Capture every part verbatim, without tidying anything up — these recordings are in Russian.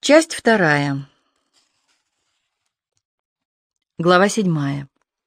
Часть вторая. Глава седьмая.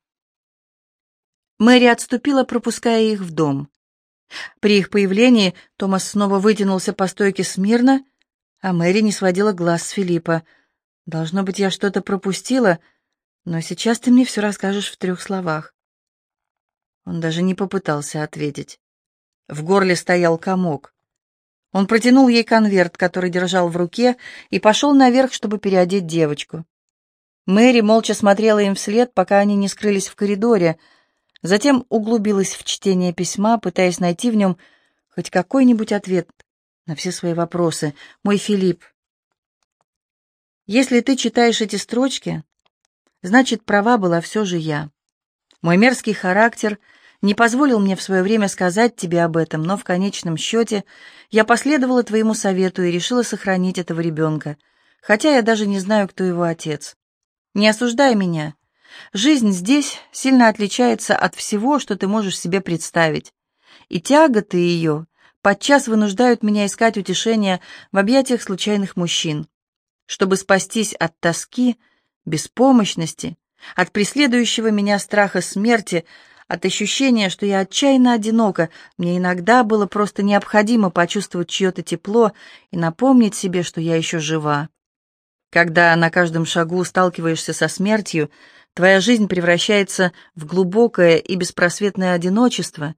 Мэри отступила, пропуская их в дом. При их появлении Томас снова вытянулся по стойке смирно, а Мэри не сводила глаз с Филиппа. «Должно быть, я что-то пропустила, но сейчас ты мне все расскажешь в трех словах». Он даже не попытался ответить. В горле стоял комок. Он протянул ей конверт, который держал в руке, и пошел наверх, чтобы переодеть девочку. Мэри молча смотрела им вслед, пока они не скрылись в коридоре, затем углубилась в чтение письма, пытаясь найти в нем хоть какой-нибудь ответ на все свои вопросы. «Мой Филипп, если ты читаешь эти строчки, значит, права была все же я. Мой мерзкий характер не позволил мне в свое время сказать тебе об этом, но в конечном счете я последовала твоему совету и решила сохранить этого ребенка, хотя я даже не знаю, кто его отец. Не осуждай меня. Жизнь здесь сильно отличается от всего, что ты можешь себе представить, и тяготы ее подчас вынуждают меня искать утешения в объятиях случайных мужчин. Чтобы спастись от тоски, беспомощности, от преследующего меня страха смерти, от ощущения, что я отчаянно одинока, мне иногда было просто необходимо почувствовать чье-то тепло и напомнить себе, что я еще жива. Когда на каждом шагу сталкиваешься со смертью, твоя жизнь превращается в глубокое и беспросветное одиночество.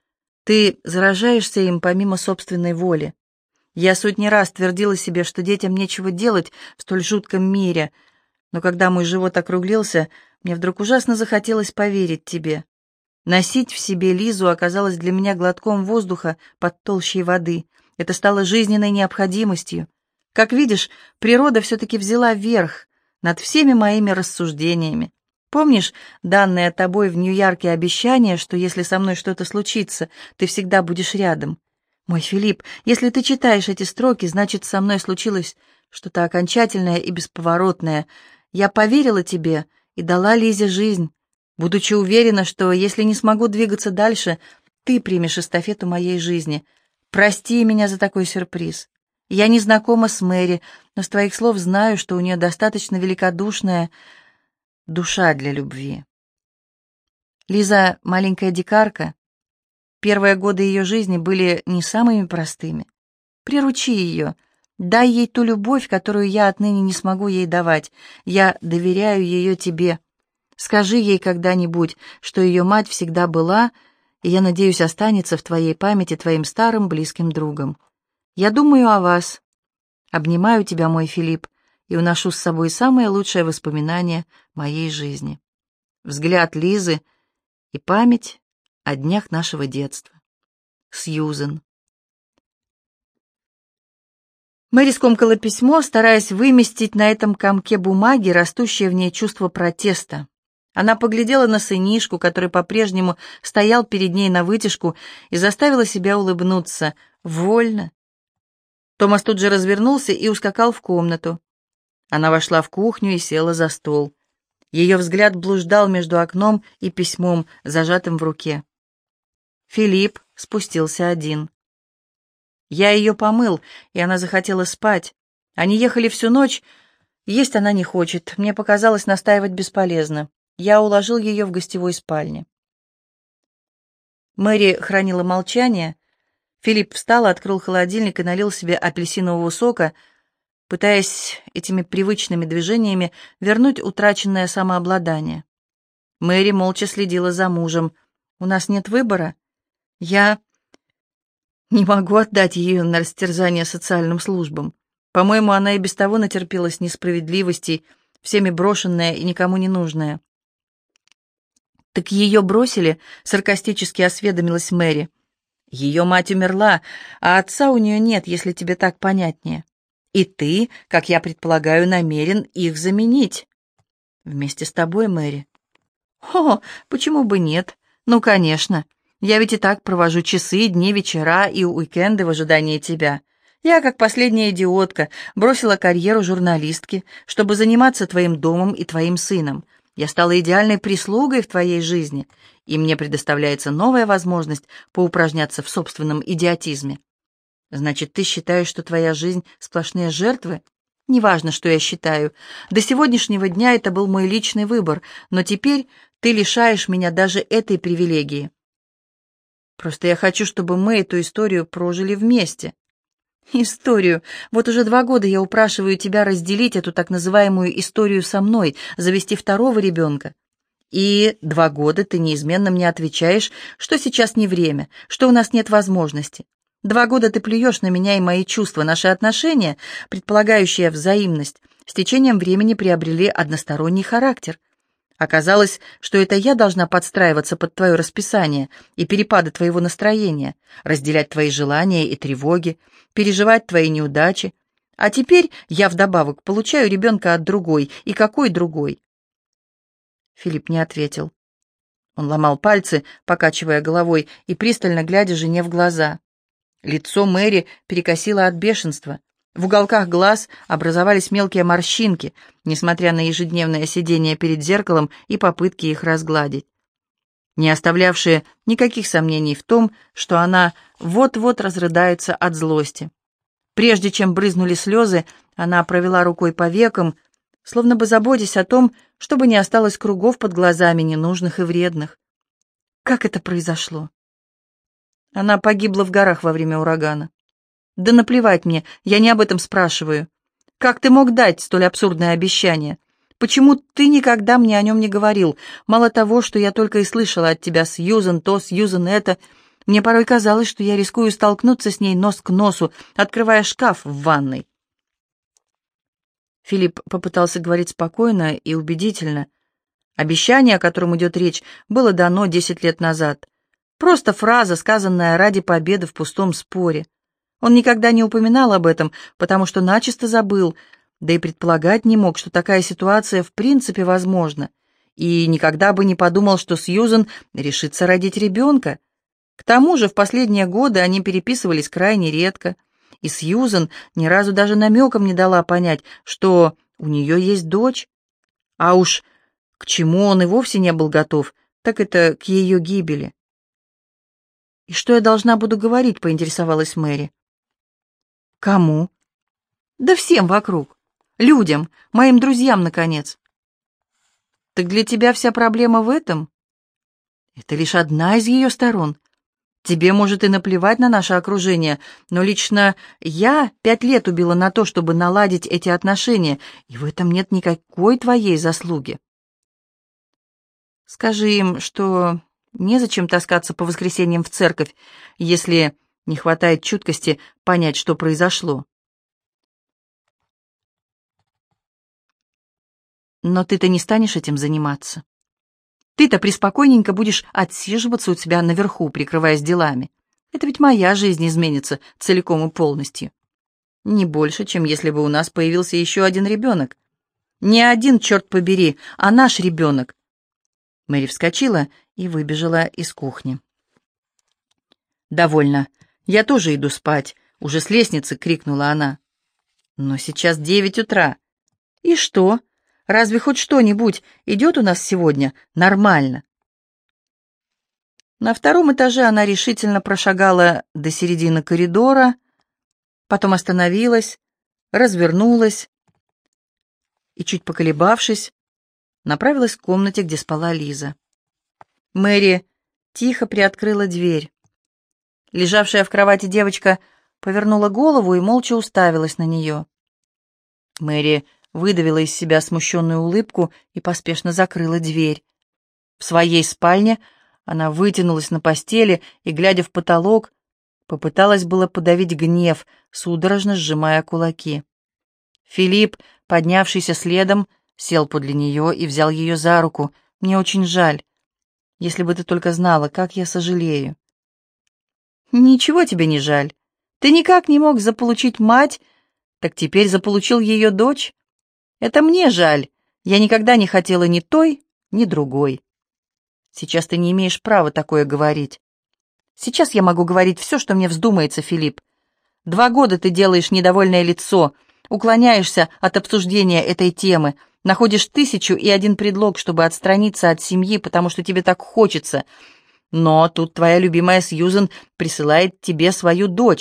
Ты заражаешься им помимо собственной воли. Я сотни раз твердила себе, что детям нечего делать в столь жутком мире, но когда мой живот округлился, мне вдруг ужасно захотелось поверить тебе. Носить в себе Лизу оказалось для меня глотком воздуха под толщей воды. Это стало жизненной необходимостью. Как видишь, природа все-таки взяла верх над всеми моими рассуждениями. Помнишь данное тобой в Нью-Йорке обещание, что если со мной что-то случится, ты всегда будешь рядом? Мой Филипп, если ты читаешь эти строки, значит, со мной случилось что-то окончательное и бесповоротное. Я поверила тебе и дала Лизе жизнь, будучи уверена, что если не смогу двигаться дальше, ты примешь эстафету моей жизни. Прости меня за такой сюрприз. Я не знакома с Мэри, но с твоих слов знаю, что у нее достаточно великодушная душа для любви. Лиза — маленькая дикарка. Первые годы ее жизни были не самыми простыми. Приручи ее, дай ей ту любовь, которую я отныне не смогу ей давать. Я доверяю ее тебе. Скажи ей когда-нибудь, что ее мать всегда была, и, я надеюсь, останется в твоей памяти твоим старым близким другом. Я думаю о вас, обнимаю тебя, мой Филипп, и уношу с собой самые лучшие воспоминания моей жизни. Взгляд Лизы и память о днях нашего детства. Сьюзен. Мэри скомкала письмо, стараясь выместить на этом комке бумаги растущее в ней чувство протеста. Она поглядела на сынишку, который по-прежнему стоял перед ней навытяжку, и заставила себя улыбнуться. Вольно. Томас тут же развернулся и ускакал в комнату. Она вошла в кухню и села за стол. Ее взгляд блуждал между окном и письмом, зажатым в руке. Филипп спустился один. Я ее помыл, и она захотела спать. Они ехали всю ночь. Есть она не хочет. Мне показалось, настаивать бесполезно. Я уложил ее в гостевой спальне. Мэри хранила молчание. Филипп встал, открыл холодильник и налил себе апельсинового сока, пытаясь этими привычными движениями вернуть утраченное самообладание. Мэри молча следила за мужем. «У нас нет выбора. Я не могу отдать ее на растерзание социальным службам. По-моему, она и без того натерпелась несправедливостей, всеми брошенная и никому не нужная». «Так ее бросили?» — саркастически осведомилась Мэри. «Ее мать умерла, а отца у нее нет, если тебе так понятнее. И ты, как я предполагаю, намерен их заменить. Вместе с тобой, Мэри». «О, почему бы нет? Ну, конечно. Я ведь и так провожу часы, дни, вечера и уикенды в ожидании тебя. Я, как последняя идиотка, бросила карьеру журналистки, чтобы заниматься твоим домом и твоим сыном. Я стала идеальной прислугой в твоей жизни, и мне предоставляется новая возможность поупражняться в собственном идиотизме. Значит, ты считаешь, что твоя жизнь — сплошные жертвы? Неважно, что я считаю. До сегодняшнего дня это был мой личный выбор, но теперь ты лишаешь меня даже этой привилегии. Просто я хочу, чтобы мы эту историю прожили вместе. Историю. Вот уже два года я упрашиваю тебя разделить эту так называемую историю со мной, завести второго ребенка. И два года ты неизменно мне отвечаешь, что сейчас не время, что у нас нет возможности. Два года ты плюешь на меня и мои чувства, наши отношения, предполагающие взаимность, с течением времени приобрели односторонний характер. Оказалось, что это я должна подстраиваться под твое расписание и перепады твоего настроения, разделять твои желания и тревоги, переживать твои неудачи. А теперь я вдобавок получаю ребенка от другой. И какой другой? Филипп не ответил. Он ломал пальцы, покачивая головой и пристально глядя жене в глаза. Лицо Мэри перекосило от бешенства. В уголках глаз образовались мелкие морщинки, несмотря на ежедневное сидение перед зеркалом и попытки их разгладить, не оставлявшие никаких сомнений в том, что она вот-вот разрыдается от злости. Прежде чем брызнули слезы, она провела рукой по векам, словно бы заботясь о том, чтобы не осталось кругов под глазами ненужных и вредных. Как это произошло? Она погибла в горах во время урагана. Да наплевать мне, я не об этом спрашиваю. Как ты мог дать столь абсурдное обещание? Почему ты никогда мне о нем не говорил? Мало того, что я только и слышала от тебя Сьюзен то, Сьюзен это, мне порой казалось, что я рискую столкнуться с ней нос к носу, открывая шкаф в ванной. Филипп попытался говорить спокойно и убедительно. Обещание, о котором идет речь, было дано десять лет назад. Просто фраза, сказанная ради победы в пустом споре. Он никогда не упоминал об этом, потому что начисто забыл, да и предполагать не мог, что такая ситуация в принципе возможна, и никогда бы не подумал, что Сьюзен решится родить ребенка. К тому же в последние годы они переписывались крайне редко, и Сьюзен ни разу даже намеком не дала понять, что у нее есть дочь. А уж к чему он и вовсе не был готов, так это к ее гибели. «И что я должна буду говорить?» — поинтересовалась Мэри. «Кому?» «Да всем вокруг. Людям, моим друзьям, наконец». «Так для тебя вся проблема в этом?» «Это лишь одна из ее сторон. Тебе, может, и наплевать на наше окружение, но лично я пять лет убила на то, чтобы наладить эти отношения, и в этом нет никакой твоей заслуги». «Скажи им, что незачем таскаться по воскресеньям в церковь, если не хватает чуткости понять, что произошло». «Но ты-то не станешь этим заниматься. Ты-то преспокойненько будешь отсиживаться у тебя наверху, прикрываясь делами. Это ведь моя жизнь изменится целиком и полностью. Не больше, чем если бы у нас появился еще один ребенок. Не один, черт побери, а наш ребенок». Мэри вскочила и выбежала из кухни. «Довольно. Я тоже иду спать», — уже с лестницы крикнула она. «Но сейчас девять утра. И что? Разве хоть что-нибудь идет у нас сегодня нормально?» На втором этаже она решительно прошагала до середины коридора, потом остановилась, развернулась и, чуть поколебавшись, направилась к комнате, где спала Лиза. Мэри тихо приоткрыла дверь. Лежавшая в кровати девочка повернула голову и молча уставилась на нее. Мэри выдавила из себя смущенную улыбку и поспешно закрыла дверь. В своей спальне она вытянулась на постели и, глядя в потолок, попыталась было подавить гнев, судорожно сжимая кулаки. Филипп, поднявшийся следом, сел подле нее и взял ее за руку. «Мне очень жаль. Если бы ты только знала, как я сожалею». «Ничего тебе не жаль. Ты никак не мог заполучить мать, так теперь заполучил ее дочь. Это мне жаль. Я никогда не хотела ни той, ни другой. Сейчас ты не имеешь права такое говорить. Сейчас я могу говорить все, что мне вздумается, Филипп. Два года ты делаешь недовольное лицо, уклоняешься от обсуждения этой темы, находишь тысячу и один предлог, чтобы отстраниться от семьи, потому что тебе так хочется. Но тут твоя любимая Сьюзен присылает тебе свою дочь,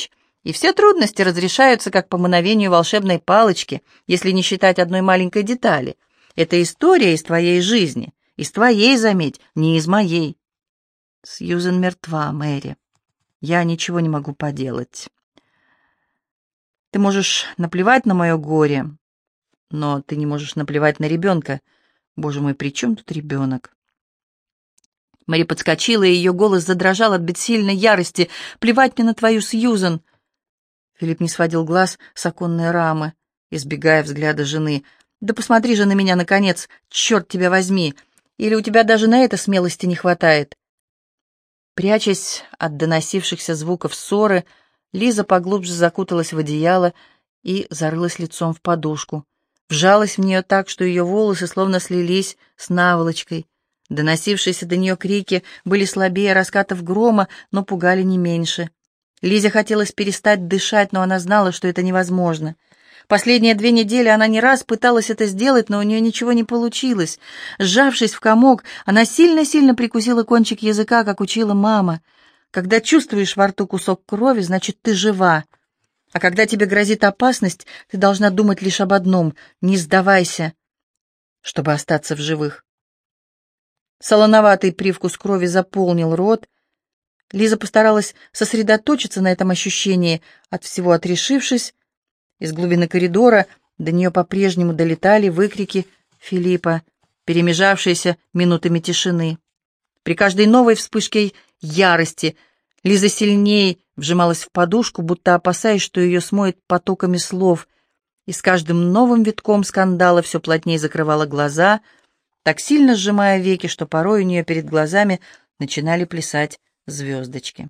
И все трудности разрешаются как по мановению волшебной палочки, если не считать одной маленькой детали. Это история из твоей жизни, из твоей, заметь, не из моей. Сьюзен мертва, Мэри. Я ничего не могу поделать. Ты можешь наплевать на мое горе, но ты не можешь наплевать на ребенка. Боже мой, при чем тут ребенок? Мэри подскочила, и ее голос задрожал от бессильной ярости. «Плевать мне на твою Сьюзен!» Филипп не сводил глаз с оконной рамы, избегая взгляда жены. «Да посмотри же на меня, наконец! Черт тебя возьми! Или у тебя даже на это смелости не хватает?» Прячась от доносившихся звуков ссоры, Лиза поглубже закуталась в одеяло и зарылась лицом в подушку. Вжалась в нее так, что ее волосы словно слились с наволочкой. Доносившиеся до нее крики были слабее раскатов грома, но пугали не меньше. Лизе хотелось перестать дышать, но она знала, что это невозможно. Последние две недели она не раз пыталась это сделать, но у нее ничего не получилось. Сжавшись в комок, она сильно-сильно прикусила кончик языка, как учила мама. Когда чувствуешь во рту кусок крови, значит, ты жива. А когда тебе грозит опасность, ты должна думать лишь об одном — не сдавайся, чтобы остаться в живых. Солоноватый привкус крови заполнил рот. Лиза постаралась сосредоточиться на этом ощущении, от всего отрешившись. Из глубины коридора до нее по-прежнему долетали выкрики Филиппа, перемежавшиеся минутами тишины. При каждой новой вспышке ярости Лиза сильнее вжималась в подушку, будто опасаясь, что ее смоет потоками слов, и с каждым новым витком скандала все плотнее закрывала глаза, так сильно сжимая веки, что порой у нее перед глазами начинали плясать звездочки.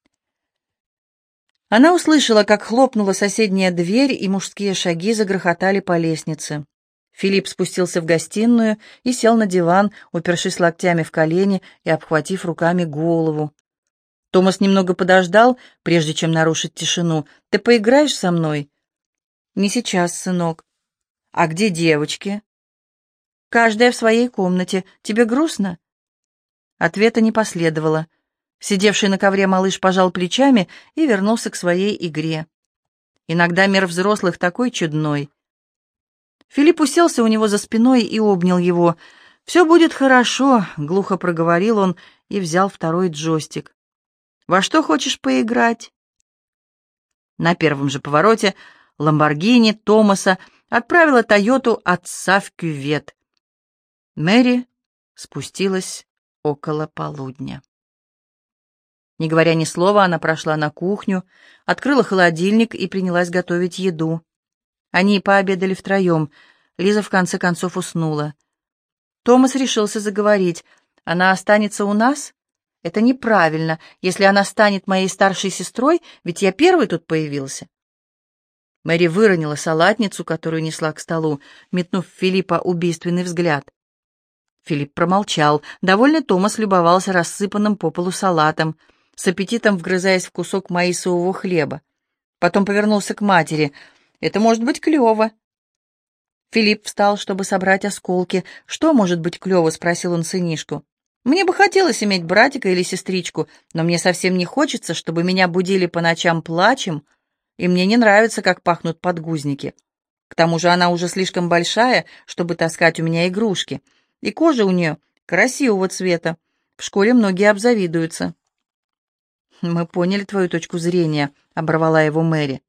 Она услышала, как хлопнула соседняя дверь, и мужские шаги загрохотали по лестнице. Филипп спустился в гостиную и сел на диван, упершись локтями в колени и обхватив руками голову. Томас немного подождал, прежде чем нарушить тишину. «Ты поиграешь со мной?» «Не сейчас, сынок». «А где девочки?» «Каждая в своей комнате. Тебе грустно?» Ответа не последовало. Сидевший на ковре малыш пожал плечами и вернулся к своей игре. Иногда мир взрослых такой чудной. Филипп уселся у него за спиной и обнял его. «Все будет хорошо», — глухо проговорил он и взял второй джойстик. «Во что хочешь поиграть?» На первом же повороте Ламборгини Томаса отправила Тойоту отца в кювет. Мэри спустилась около полудня. Не говоря ни слова, она прошла на кухню, открыла холодильник и принялась готовить еду. Они пообедали втроем. Лиза в конце концов уснула. Томас решился заговорить. «Она останется у нас? Это неправильно, если она станет моей старшей сестрой, ведь я первый тут появился». Мэри выронила салатницу, которую несла к столу, метнув в Филиппа убийственный взгляд. Филипп промолчал. Довольный Томас любовался рассыпанным по полу салатом, с аппетитом вгрызаясь в кусок маисового хлеба. Потом повернулся к матери. «Это может быть клево». Филипп встал, чтобы собрать осколки. «Что может быть клево?» — спросил он сынишку. «Мне бы хотелось иметь братика или сестричку, но мне совсем не хочется, чтобы меня будили по ночам плачем, и мне не нравится, как пахнут подгузники. К тому же она уже слишком большая, чтобы таскать у меня игрушки, и кожа у нее красивого цвета. В школе многие обзавидуются». «Мы поняли твою точку зрения», — оборвала его Мэри.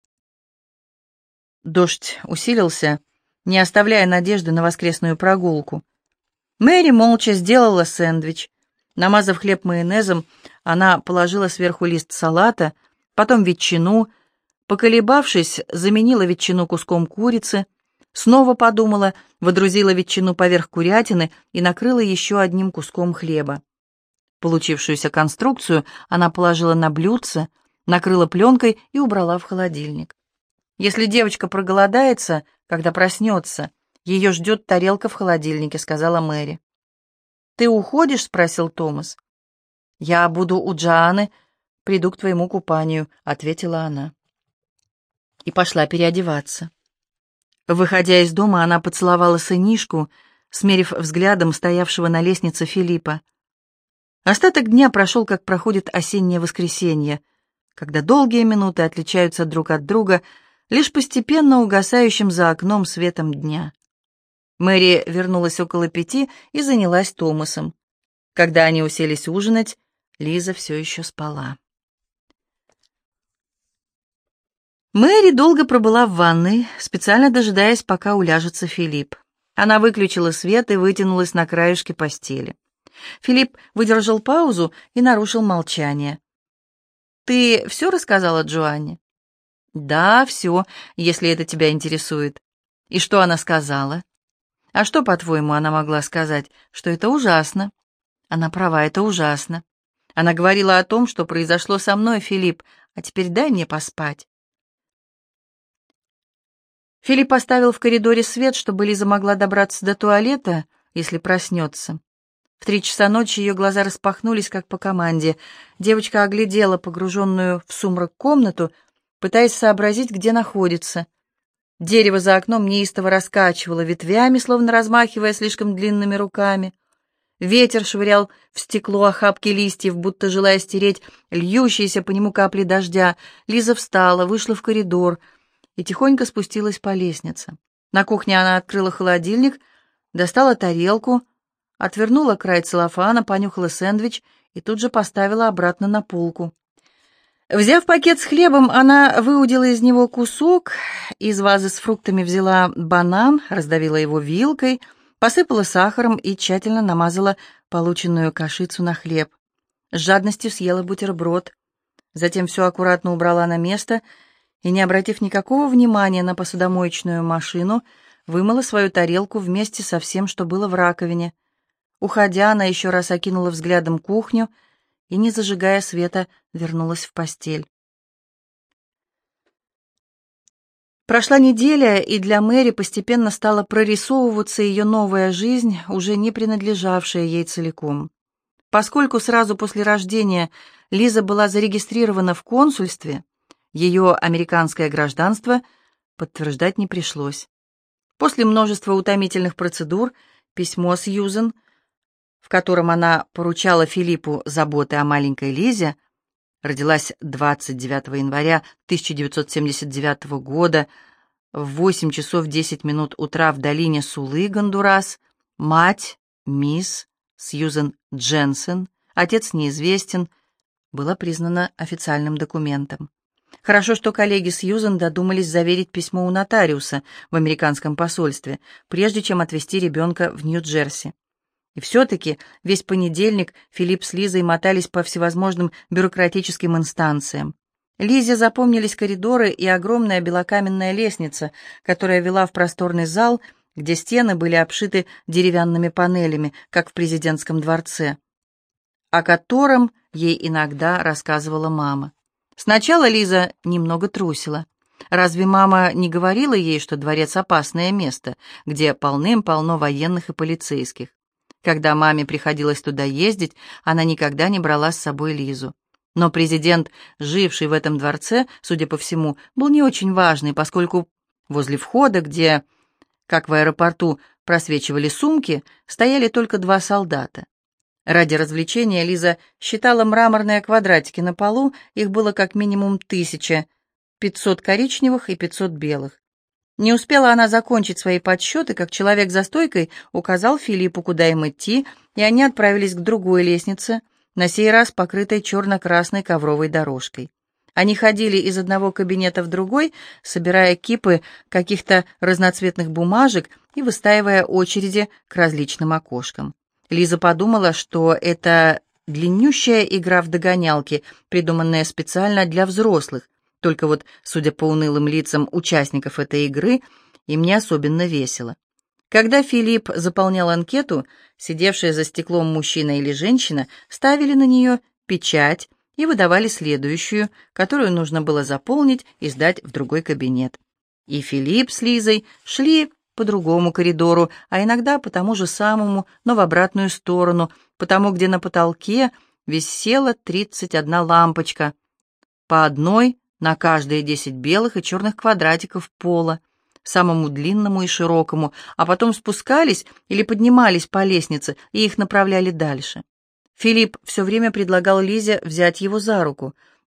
Дождь усилился, не оставляя надежды на воскресную прогулку. Мэри молча сделала сэндвич. Намазав хлеб майонезом, она положила сверху лист салата, потом ветчину. Поколебавшись, заменила ветчину куском курицы, снова подумала, водрузила ветчину поверх курятины и накрыла еще одним куском хлеба. Получившуюся конструкцию она положила на блюдце, накрыла пленкой и убрала в холодильник. «Если девочка проголодается, когда проснется, ее ждет тарелка в холодильнике», — сказала Мэри. «Ты уходишь?» — спросил Томас. «Я буду у Джоанны, приду к твоему купанию», — ответила она. И пошла переодеваться. Выходя из дома, она поцеловала сынишку, смерив взглядом стоявшего на лестнице Филиппа. Остаток дня прошел, как проходит осеннее воскресенье. когда долгие минуты отличаются друг от друга лишь постепенно угасающим за окном светом дня. Мэри вернулась около пяти и занялась Томасом. Когда они уселись ужинать, Лиза все еще спала. Мэри долго пробыла в ванной, специально дожидаясь, пока уляжется Филипп. Она выключила свет и вытянулась на краюшке постели. Филипп выдержал паузу и нарушил молчание. «Ты все рассказала Джоанне?» «Да, все, если это тебя интересует». «И что она сказала?» «А что, по-твоему, она могла сказать? Что это ужасно?» «Она права, это ужасно. Она говорила о том, что произошло со мной, Филипп, а теперь дай мне поспать». Филипп поставил в коридоре свет, чтобы Лиза могла добраться до туалета, если проснется. В три часа ночи ее глаза распахнулись, как по команде. Девочка оглядела погруженную в сумрак комнату, пытаясь сообразить, где находится. Дерево за окном неистово раскачивало ветвями, словно размахивая слишком длинными руками. Ветер швырял в стекло охапки листьев, будто желая стереть льющиеся по нему капли дождя. Лиза встала, вышла в коридор и тихонько спустилась по лестнице. На кухне она открыла холодильник, достала тарелку, отвернула край целлофана, понюхала сэндвич и тут же поставила обратно на полку. Взяв пакет с хлебом, она выудила из него кусок, из вазы с фруктами взяла банан, раздавила его вилкой, посыпала сахаром и тщательно намазала полученную кашицу на хлеб. С жадностью съела бутерброд, затем все аккуратно убрала на место и, не обратив никакого внимания на посудомоечную машину, вымыла свою тарелку вместе со всем, что было в раковине. Уходя, она еще раз окинула взглядом кухню и, не зажигая света, вернулась в постель. Прошла неделя, и для Мэри постепенно стала прорисовываться ее новая жизнь, уже не принадлежавшая ей целиком. Поскольку сразу после рождения Лиза была зарегистрирована в консульстве, ее американское гражданство подтверждать не пришлось. После множества утомительных процедур письмо Сьюзен, в котором она поручала Филиппу заботы о маленькой Лизе, родилась двадцать девятого января тысяча девятьсот семьдесят девятого года в восемь часов десять минут утра в долине Сулы, Гондурас, мать, мисс Сьюзен Дженсен, отец неизвестен, было признано официальным документом. Хорошо, что коллеги Сьюзен додумались заверить письмо у нотариуса в американском посольстве, прежде чем отвезти ребенка в Нью-Джерси. И все-таки весь понедельник Филипп с Лизой мотались по всевозможным бюрократическим инстанциям. Лизе запомнились коридоры и огромная белокаменная лестница, которая вела в просторный зал, где стены были обшиты деревянными панелями, как в президентском дворце, о котором ей иногда рассказывала мама. Сначала Лиза немного трусила. Разве мама не говорила ей, что дворец — опасное место, где полным-полно военных и полицейских? Когда маме приходилось туда ездить, она никогда не брала с собой Лизу. Но президент, живший в этом дворце, судя по всему, был не очень важный, поскольку возле входа, где, как в аэропорту, просвечивали сумки, стояли только два солдата. Ради развлечения Лиза считала мраморные квадратики на полу, их было как минимум тысяча, пятьсот коричневых и пятьсот белых. Не успела она закончить свои подсчеты, как человек за стойкой указал Филиппу, куда им идти, и они отправились к другой лестнице, на сей раз покрытой черно-красной ковровой дорожкой. Они ходили из одного кабинета в другой, собирая кипы каких-то разноцветных бумажек и выстаивая очереди к различным окошкам. Лиза подумала, что это длиннющая игра в догонялки, придуманная специально для взрослых, только вот, судя по унылым лицам участников этой игры, им не особенно весело. Когда Филипп заполнял анкету, сидевшие за стеклом мужчина или женщина ставили на нее печать и выдавали следующую, которую нужно было заполнить и сдать в другой кабинет. И Филипп с Лизой шли по другому коридору, а иногда по тому же самому, но в обратную сторону, потому где на потолке висела тридцать одна лампочка, по одной на каждые десять белых и черных квадратиков пола, самому длинному и широкому, а потом спускались или поднимались по лестнице и их направляли дальше. Филипп все время предлагал Лизе взять его за руку,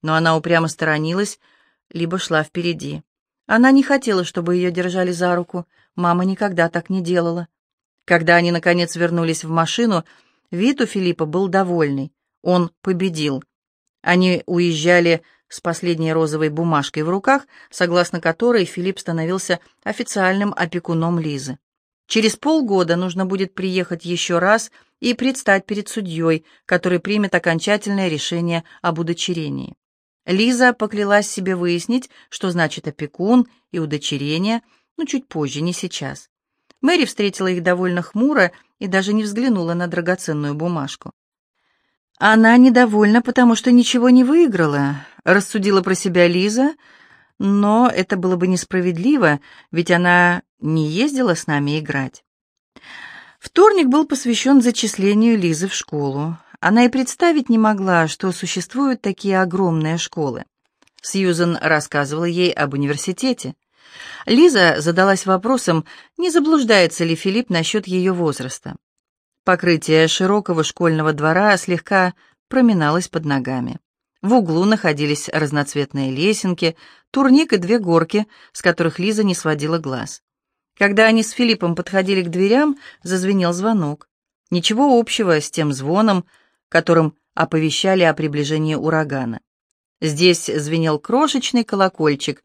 но она упрямо сторонилась, либо шла впереди. Она не хотела, чтобы ее держали за руку, мама никогда так не делала. Когда они, наконец, вернулись в машину, вид у Филиппа был довольный, он победил. Они уезжали с последней розовой бумажкой в руках, согласно которой Филипп становился официальным опекуном Лизы. Через полгода нужно будет приехать еще раз и предстать перед судьей, который примет окончательное решение об удочерении. Лиза поклялась себе выяснить, что значит опекун и удочерение, но чуть позже, не сейчас. Мэри встретила их довольно хмуро и даже не взглянула на драгоценную бумажку. «Она недовольна, потому что ничего не выиграла», — рассудила про себя Лиза, но это было бы несправедливо, ведь она не ездила с нами играть. Вторник был посвящен зачислению Лизы в школу. Она и представить не могла, что существуют такие огромные школы. Сьюзен рассказывала ей об университете. Лиза задалась вопросом, не заблуждается ли Филипп насчет ее возраста. Покрытие широкого школьного двора слегка проминалось под ногами. В углу находились разноцветные лесенки, турник и две горки, с которых Лиза не сводила глаз. Когда они с Филиппом подходили к дверям, зазвенел звонок. Ничего общего с тем звоном, которым оповещали о приближении урагана. Здесь звенел крошечный колокольчик,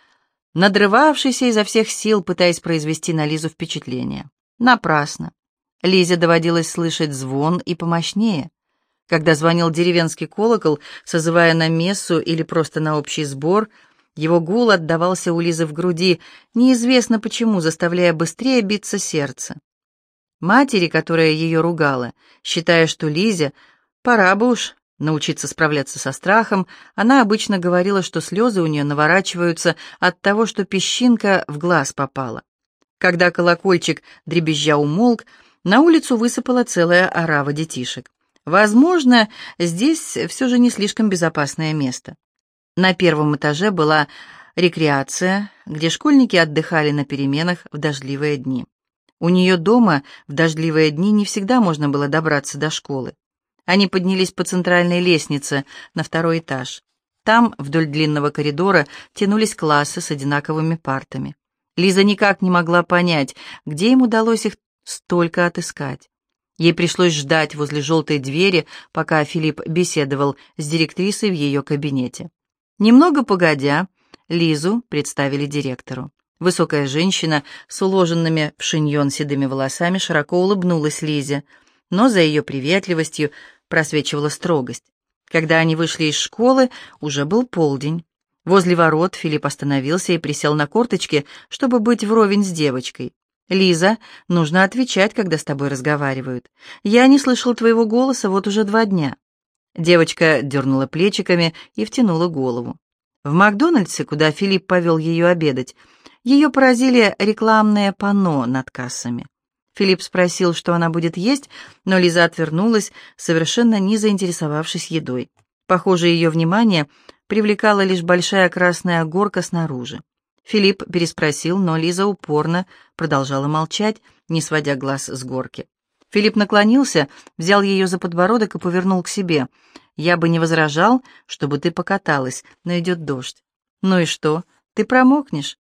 надрывавшийся изо всех сил, пытаясь произвести на Лизу впечатление. Напрасно. Лизе доводилось слышать звон и помощнее. Когда звонил деревенский колокол, созывая на мессу или просто на общий сбор, его гул отдавался у Лизы в груди, неизвестно почему, заставляя быстрее биться сердце. Матери, которая ее ругала, считая, что Лизе пора бы уж научиться справляться со страхом, она обычно говорила, что слезы у нее наворачиваются от того, что песчинка в глаз попала. Когда колокольчик дребезжа умолк, на улицу высыпала целая орава детишек. Возможно, здесь все же не слишком безопасное место. На первом этаже была рекреация, где школьники отдыхали на переменах в дождливые дни. У нее дома в дождливые дни не всегда можно было добраться до школы. Они поднялись по центральной лестнице на второй этаж. Там, вдоль длинного коридора, тянулись классы с одинаковыми партами. Лиза никак не могла понять, где им удалось их столько отыскать. Ей пришлось ждать возле желтой двери, пока Филипп беседовал с директрисой в ее кабинете. Немного погодя, Лизу представили директору. Высокая женщина с уложенными в шиньон седыми волосами широко улыбнулась Лизе, но за ее приветливостью просвечивала строгость. Когда они вышли из школы, уже был полдень. Возле ворот Филипп остановился и присел на корточки, чтобы быть вровень с девочкой. «Лиза, нужно отвечать, когда с тобой разговаривают. Я не слышал твоего голоса вот уже два дня». Девочка дернула плечиками и втянула голову. В Макдональдсе, куда Филипп повел ее обедать, ее поразили рекламные панно над кассами. Филипп спросил, что она будет есть, но Лиза отвернулась, совершенно не заинтересовавшись едой. Похоже, ее внимание привлекала лишь большая красная горка снаружи. Филипп переспросил, но Лиза упорно продолжала молчать, не сводя глаз с горки. Филипп наклонился, взял ее за подбородок и повернул к себе. «Я бы не возражал, чтобы ты покаталась, но идет дождь». «Ну и что? Ты промокнешь?»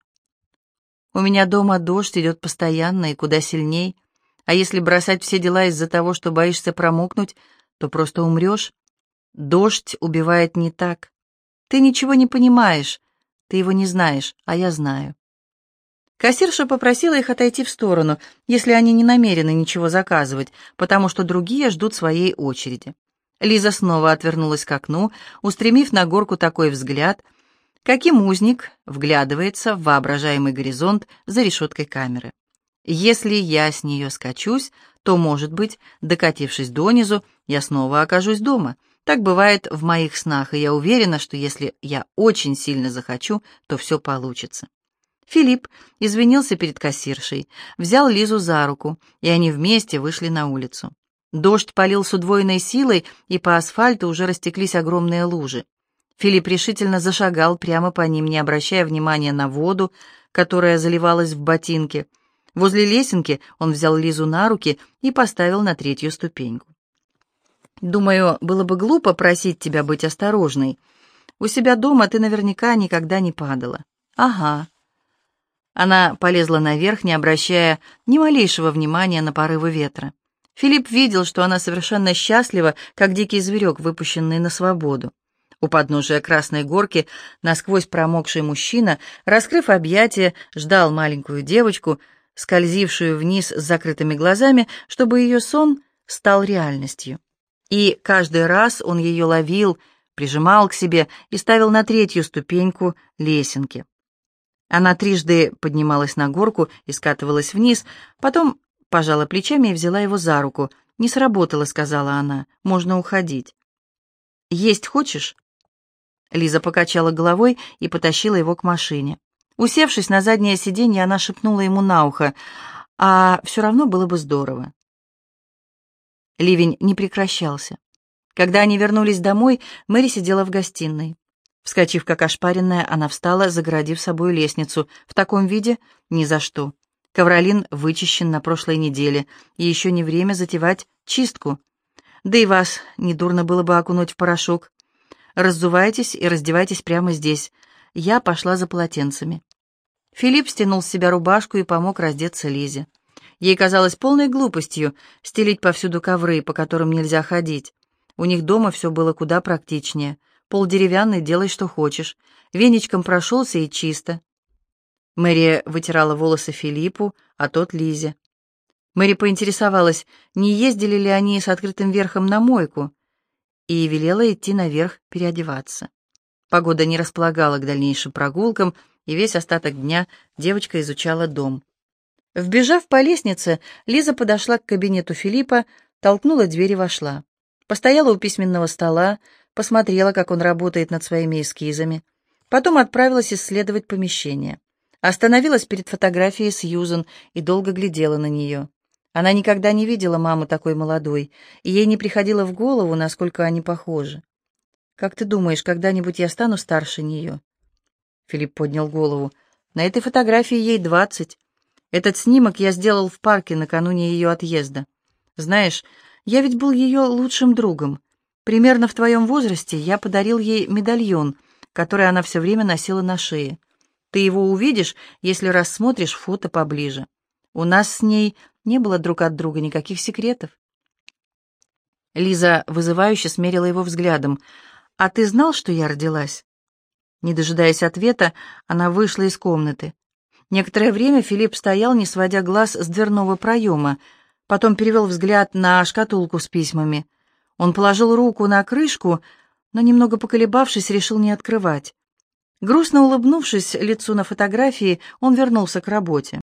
«У меня дома дождь идет постоянно и куда сильней. А если бросать все дела из-за того, что боишься промокнуть, то просто умрешь. Дождь убивает не так. Ты ничего не понимаешь, ты его не знаешь, а я знаю». Кассирша попросила их отойти в сторону, если они не намерены ничего заказывать, потому что другие ждут своей очереди. Лиза снова отвернулась к окну, устремив на горку такой взгляд, каким узник вглядывается в воображаемый горизонт за решеткой камеры. «Если я с нее скачусь, то, может быть, докатившись донизу, я снова окажусь дома. Так бывает в моих снах, и я уверена, что если я очень сильно захочу, то все получится». Филипп извинился перед кассиршей, взял Лизу за руку, и они вместе вышли на улицу. Дождь полил с удвоенной силой, и по асфальту уже растеклись огромные лужи. Филипп решительно зашагал прямо по ним, не обращая внимания на воду, которая заливалась в ботинки. Возле лесенки он взял Лизу на руки и поставил на третью ступеньку. «Думаю, было бы глупо просить тебя быть осторожной. У себя дома ты наверняка никогда не падала». «Ага». Она полезла наверх, не обращая ни малейшего внимания на порывы ветра. Филипп видел, что она совершенно счастлива, как дикий зверек, выпущенный на свободу. У подножия Красной горки насквозь промокший мужчина, раскрыв объятия, ждал маленькую девочку, скользившую вниз с закрытыми глазами, чтобы ее сон стал реальностью. И каждый раз он ее ловил, прижимал к себе и ставил на третью ступеньку лесенки. Она трижды поднималась на горку и скатывалась вниз, потом пожала плечами и взяла его за руку. «Не сработало», — сказала она, — «можно уходить». «Есть хочешь?» Лиза покачала головой и потащила его к машине. Усевшись на заднее сиденье, она шепнула ему на ухо: «А все равно было бы здорово». Ливень не прекращался. Когда они вернулись домой, Мэри сидела в гостиной. Вскочив как ошпаренная, она встала, загородив собой лестницу. В таком виде ни за что. Ковролин вычищен на прошлой неделе, и еще не время затевать чистку. Да и вас недурно было бы окунуть в порошок. Раззувайтесь и раздевайтесь прямо здесь. Я пошла за полотенцами. Филипп стянул с себя рубашку и помог раздеться Лизе. Ей казалось полной глупостью стелить повсюду ковры, по которым нельзя ходить. У них дома все было куда практичнее. Пол деревянный, делай, что хочешь. Веничком прошелся и чисто. Мэри вытирала волосы Филиппу, а тот Лизе. Мэри поинтересовалась, не ездили ли они с открытым верхом на мойку, и велела идти наверх переодеваться. Погода не располагала к дальнейшим прогулкам, и весь остаток дня девочка изучала дом. Вбежав по лестнице, Лиза подошла к кабинету Филиппа, толкнула дверь и вошла. Постояла у письменного стола, посмотрела, как он работает над своими эскизами. Потом отправилась исследовать помещение. Остановилась перед фотографией Сьюзен и долго глядела на нее. Она никогда не видела маму такой молодой, и ей не приходило в голову, насколько они похожи. «Как ты думаешь, когда-нибудь я стану старше нее?» Филипп поднял голову. «На этой фотографии ей двадцать. Этот снимок я сделал в парке накануне ее отъезда. Знаешь, я ведь был ее лучшим другом. Примерно в твоем возрасте я подарил ей медальон, который она все время носила на шее. Ты его увидишь, если рассмотришь фото поближе. У нас с ней не было друг от друга никаких секретов». Лиза вызывающе смерила его взглядом. «А ты знал, что я родилась?» Не дожидаясь ответа, она вышла из комнаты. Некоторое время Филипп стоял, не сводя глаз с дверного проема, потом перевел взгляд на шкатулку с письмами. Он положил руку на крышку, но, немного поколебавшись, решил не открывать. Грустно улыбнувшись лицу на фотографии, он вернулся к работе.